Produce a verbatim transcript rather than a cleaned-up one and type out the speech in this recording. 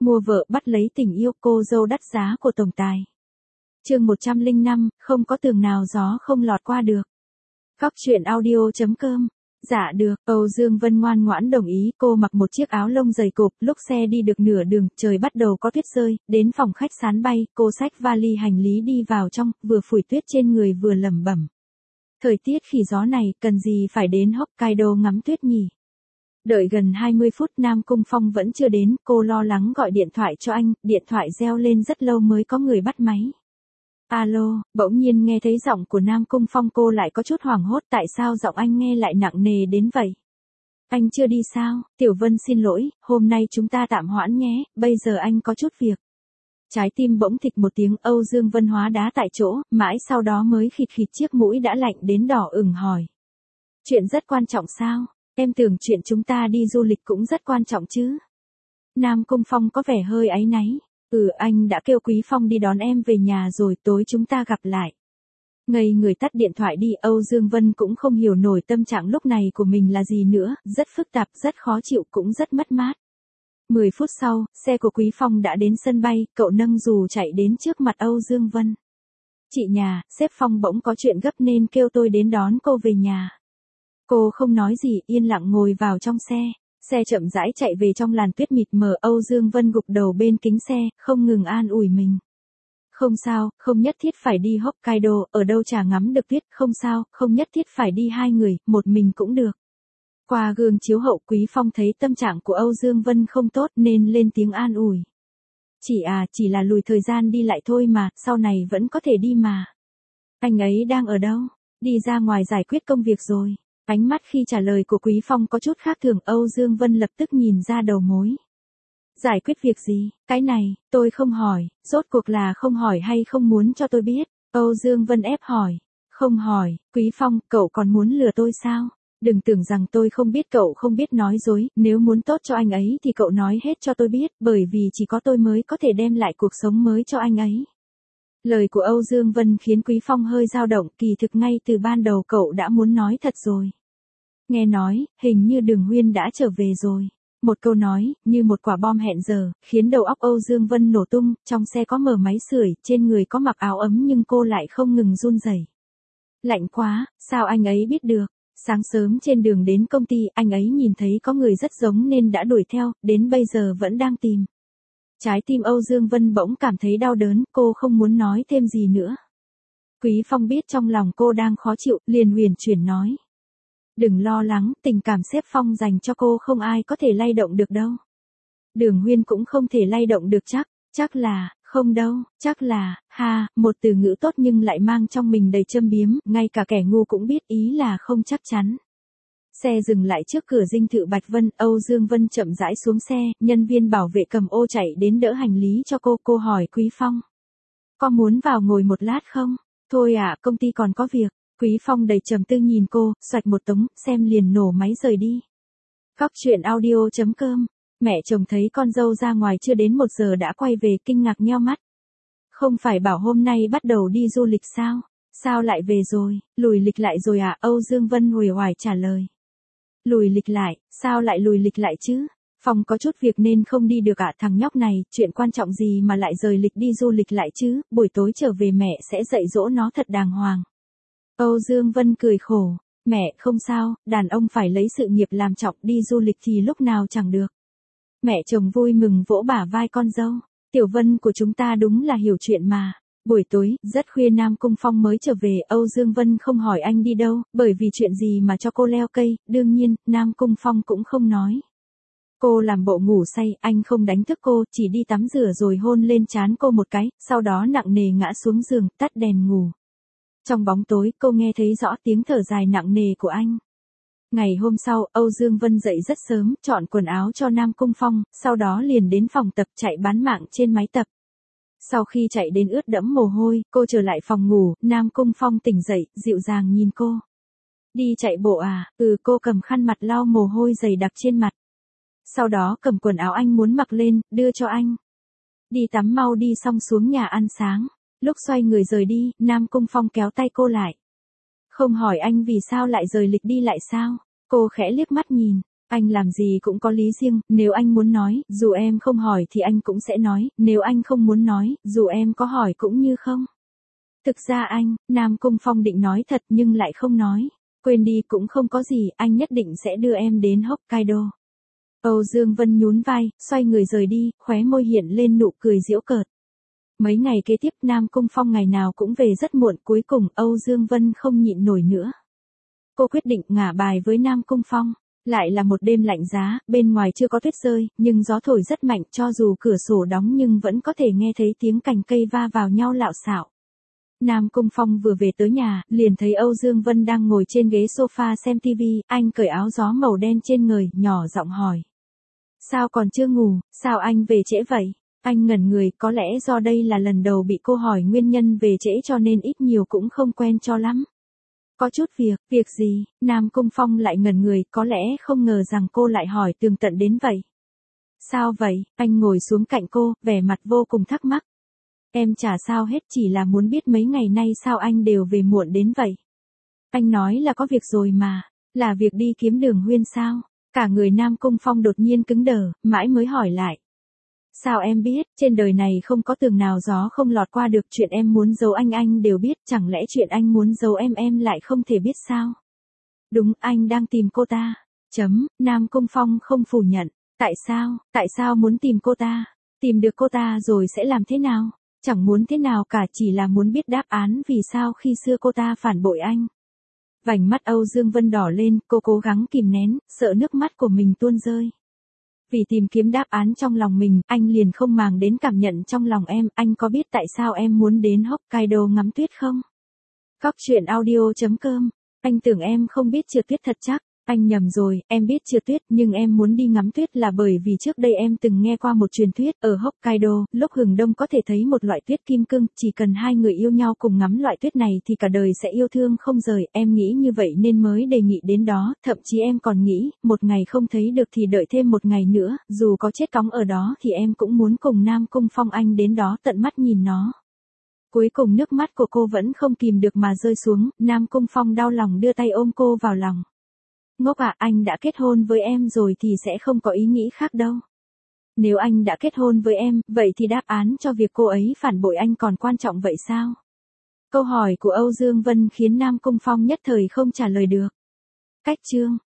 Mua vợ bắt lấy tình yêu, cô dâu đắt giá của tổng tài. Chương một trăm lẻ năm, không có tường nào gió không lọt qua được. Cóc truyện audio chấm com. Dạ được, Âu Dương Vân ngoan ngoãn đồng ý, cô mặc một chiếc áo lông dày cộp, lúc xe đi được nửa đường, trời bắt đầu có tuyết rơi, đến phòng khách sán bay, cô xách vali hành lý đi vào trong, vừa phủi tuyết trên người vừa lẩm bẩm. Thời tiết khỉ gió này, cần gì phải đến Hokkaido ngắm tuyết nhỉ? Đợi gần hai mươi phút Nam Cung Phong vẫn chưa đến, cô lo lắng gọi điện thoại cho anh, điện thoại reo lên rất lâu mới có người bắt máy. Alo, bỗng nhiên nghe thấy giọng của Nam Cung Phong, cô lại có chút hoảng hốt, tại sao giọng anh nghe lại nặng nề đến vậy? Anh chưa đi sao? Tiểu Vân xin lỗi, hôm nay chúng ta tạm hoãn nhé, bây giờ anh có chút việc. Trái tim bỗng thịch một tiếng, Âu Dương Vân hóa đá tại chỗ, mãi sau đó mới khịt khịt chiếc mũi đã lạnh đến đỏ ửng hỏi. Chuyện rất quan trọng sao? Em tưởng chuyện chúng ta đi du lịch cũng rất quan trọng chứ. Nam Cung Phong có vẻ hơi áy náy. Ừ, anh đã kêu Quý Phong đi đón em về nhà rồi, tối chúng ta gặp lại. Ngây người tắt điện thoại đi, Âu Dương Vân cũng không hiểu nổi tâm trạng lúc này của mình là gì nữa, rất phức tạp, rất khó chịu, cũng rất mất mát. Mười phút sau, xe của Quý Phong đã đến sân bay, cậu nâng dù chạy đến trước mặt Âu Dương Vân. Chị nhà, sếp Phong bỗng có chuyện gấp nên kêu tôi đến đón cô về nhà. Cô không nói gì, yên lặng ngồi vào trong xe. Xe chậm rãi chạy về trong làn tuyết mịt mờ, Âu Dương Vân gục đầu bên kính xe, không ngừng an ủi mình. Không sao, không nhất thiết phải đi Hokkaido, ở đâu chả ngắm được tuyết, không sao, không nhất thiết phải đi hai người, một mình cũng được. Qua gương chiếu hậu, Quý Phong thấy tâm trạng của Âu Dương Vân không tốt nên lên tiếng an ủi. Chị à, chỉ là lùi thời gian đi lại thôi mà, sau này vẫn có thể đi mà. Anh ấy đang ở đâu? Đi ra ngoài giải quyết công việc rồi. Ánh mắt khi trả lời của Quý Phong có chút khác thường, Âu Dương Vân lập tức nhìn ra đầu mối. Giải quyết việc gì? Cái này, tôi không hỏi, rốt cuộc là không hỏi hay không muốn cho tôi biết? Âu Dương Vân ép hỏi. Không hỏi, Quý Phong, cậu còn muốn lừa tôi sao? Đừng tưởng rằng tôi không biết, cậu không biết nói dối, nếu muốn tốt cho anh ấy thì cậu nói hết cho tôi biết, bởi vì chỉ có tôi mới có thể đem lại cuộc sống mới cho anh ấy. Lời của Âu Dương Vân khiến Quý Phong hơi dao động, kỳ thực ngay từ ban đầu cậu đã muốn nói thật rồi. Nghe nói, hình như Đường Huyên đã trở về rồi. Một câu nói, như một quả bom hẹn giờ, khiến đầu óc Âu Dương Vân nổ tung, trong xe có mở máy sưởi, trên người có mặc áo ấm nhưng cô lại không ngừng run rẩy. Lạnh quá, sao anh ấy biết được? Sáng sớm trên đường đến công ty, anh ấy nhìn thấy có người rất giống nên đã đuổi theo, đến bây giờ vẫn đang tìm. Trái tim Âu Dương Vân bỗng cảm thấy đau đớn, cô không muốn nói thêm gì nữa. Quý Phong biết trong lòng cô đang khó chịu, liền huyền chuyển nói. Đừng lo lắng, tình cảm sếp Phong dành cho cô không ai có thể lay động được đâu. Đường Huyên cũng không thể lay động được chắc, chắc là, không đâu, chắc là, ha, một từ ngữ tốt nhưng lại mang trong mình đầy châm biếm, ngay cả kẻ ngu cũng biết ý là không chắc chắn. Xe dừng lại trước cửa dinh thự Bạch Vân, Âu Dương Vân chậm rãi xuống xe, nhân viên bảo vệ cầm ô chạy đến đỡ hành lý cho cô, cô hỏi Quý Phong. Có muốn vào ngồi một lát không? Thôi à, công ty còn có việc. Quý Phong đầy trầm tư nhìn cô, xoạch một tống, xem liền nổ máy rời đi. Cóc truyện audio chấm com. Mẹ chồng thấy con dâu ra ngoài chưa đến một giờ đã quay về, kinh ngạc nheo mắt. Không phải bảo hôm nay bắt đầu đi du lịch sao? Sao lại về rồi? Lùi lịch lại rồi à? Âu Dương Vân uể oải trả lời. Lùi lịch lại, sao lại lùi lịch lại chứ? Phong có chút việc nên không đi được ạ. À, thằng nhóc này, chuyện quan trọng gì mà lại rời lịch đi du lịch lại chứ? Buổi tối trở về mẹ sẽ dạy dỗ nó thật đàng hoàng. Âu Dương Vân cười khổ. Mẹ, không sao, đàn ông phải lấy sự nghiệp làm trọng, đi du lịch thì lúc nào chẳng được. Mẹ chồng vui mừng vỗ bả vai con dâu. Tiểu Vân của chúng ta đúng là hiểu chuyện mà. Buổi tối, rất khuya Nam Cung Phong mới trở về, Âu Dương Vân không hỏi anh đi đâu, bởi vì chuyện gì mà cho cô leo cây, đương nhiên, Nam Cung Phong cũng không nói. Cô làm bộ ngủ say, anh không đánh thức cô, chỉ đi tắm rửa rồi hôn lên trán cô một cái, sau đó nặng nề ngã xuống giường, tắt đèn ngủ. Trong bóng tối, cô nghe thấy rõ tiếng thở dài nặng nề của anh. Ngày hôm sau, Âu Dương Vân dậy rất sớm, chọn quần áo cho Nam Cung Phong, sau đó liền đến phòng tập chạy bán mạng trên máy tập. Sau khi chạy đến ướt đẫm mồ hôi, cô trở lại phòng ngủ, Nam Cung Phong tỉnh dậy, dịu dàng nhìn cô. Đi chạy bộ à? Ừ, cô cầm khăn mặt lau mồ hôi dày đặc trên mặt. Sau đó cầm quần áo anh muốn mặc lên, đưa cho anh. Đi tắm mau đi, xong xuống nhà ăn sáng. Lúc xoay người rời đi, Nam Cung Phong kéo tay cô lại. Không hỏi anh vì sao lại rời lịch đi lại sao? Cô khẽ liếc mắt nhìn. Anh làm gì cũng có lý riêng, nếu anh muốn nói, dù em không hỏi thì anh cũng sẽ nói, nếu anh không muốn nói, dù em có hỏi cũng như không. Thực ra anh, Nam Cung Phong định nói thật nhưng lại không nói. Quên đi cũng không có gì, anh nhất định sẽ đưa em đến Hokkaido. Âu Dương Vân nhún vai, xoay người rời đi, khóe môi hiện lên nụ cười giễu cợt. Mấy ngày kế tiếp Nam Cung Phong ngày nào cũng về rất muộn, cuối cùng Âu Dương Vân không nhịn nổi nữa. Cô quyết định ngả bài với Nam Cung Phong. Lại là một đêm lạnh giá, bên ngoài chưa có tuyết rơi, nhưng gió thổi rất mạnh, cho dù cửa sổ đóng nhưng vẫn có thể nghe thấy tiếng cành cây va vào nhau lạo xạo. Nam Cung Phong vừa về tới nhà, liền thấy Âu Dương Vân đang ngồi trên ghế sofa xem tivi, anh cởi áo gió màu đen trên người, nhỏ giọng hỏi. Sao còn chưa ngủ, sao anh về trễ vậy? Anh ngẩn người, có lẽ do đây là lần đầu bị cô hỏi nguyên nhân về trễ cho nên ít nhiều cũng không quen cho lắm. Có chút việc, việc gì? Nam Cung Phong lại ngẩn người, có lẽ không ngờ rằng cô lại hỏi tường tận đến vậy. Sao vậy? Anh ngồi xuống cạnh cô, vẻ mặt vô cùng thắc mắc. Em chả sao hết, chỉ là muốn biết mấy ngày nay sao anh đều về muộn đến vậy. Anh nói là có việc rồi mà, là việc đi kiếm Đường Huyên sao? Cả người Nam Cung Phong đột nhiên cứng đờ, mãi mới hỏi lại. Sao em biết, trên đời này không có tường nào gió không lọt qua được, chuyện em muốn giấu anh anh đều biết, chẳng lẽ chuyện anh muốn giấu em em lại không thể biết sao? Đúng, anh đang tìm cô ta. Chấm, Nam Cung Phong không phủ nhận. Tại sao, tại sao muốn tìm cô ta? Tìm được cô ta rồi sẽ làm thế nào? Chẳng muốn thế nào cả, chỉ là muốn biết đáp án vì sao khi xưa cô ta phản bội anh. Vành mắt Âu Dương Vân đỏ lên, cô cố gắng kìm nén, sợ nước mắt của mình tuôn rơi. Vì tìm kiếm đáp án trong lòng mình, anh liền không màng đến cảm nhận trong lòng em, anh có biết tại sao em muốn đến Hokkaido ngắm tuyết không? Góc truyện audio chấm com, anh tưởng em không biết trượt tuyết thật chắc. Anh nhầm rồi, em biết trượt tuyết, nhưng em muốn đi ngắm tuyết là bởi vì trước đây em từng nghe qua một truyền thuyết, ở Hokkaido, lúc hừng đông có thể thấy một loại tuyết kim cương, chỉ cần hai người yêu nhau cùng ngắm loại tuyết này thì cả đời sẽ yêu thương không rời, em nghĩ như vậy nên mới đề nghị đến đó, thậm chí em còn nghĩ, một ngày không thấy được thì đợi thêm một ngày nữa, dù có chết cóng ở đó thì em cũng muốn cùng Nam Cung Phong anh đến đó tận mắt nhìn nó. Cuối cùng nước mắt của cô vẫn không kìm được mà rơi xuống, Nam Cung Phong đau lòng đưa tay ôm cô vào lòng. Ngốc à, anh đã kết hôn với em rồi thì sẽ không có ý nghĩ khác đâu. Nếu anh đã kết hôn với em, vậy thì đáp án cho việc cô ấy phản bội anh còn quan trọng vậy sao? Câu hỏi của Âu Dương Vân khiến Nam Cung Phong nhất thời không trả lời được. Cách chương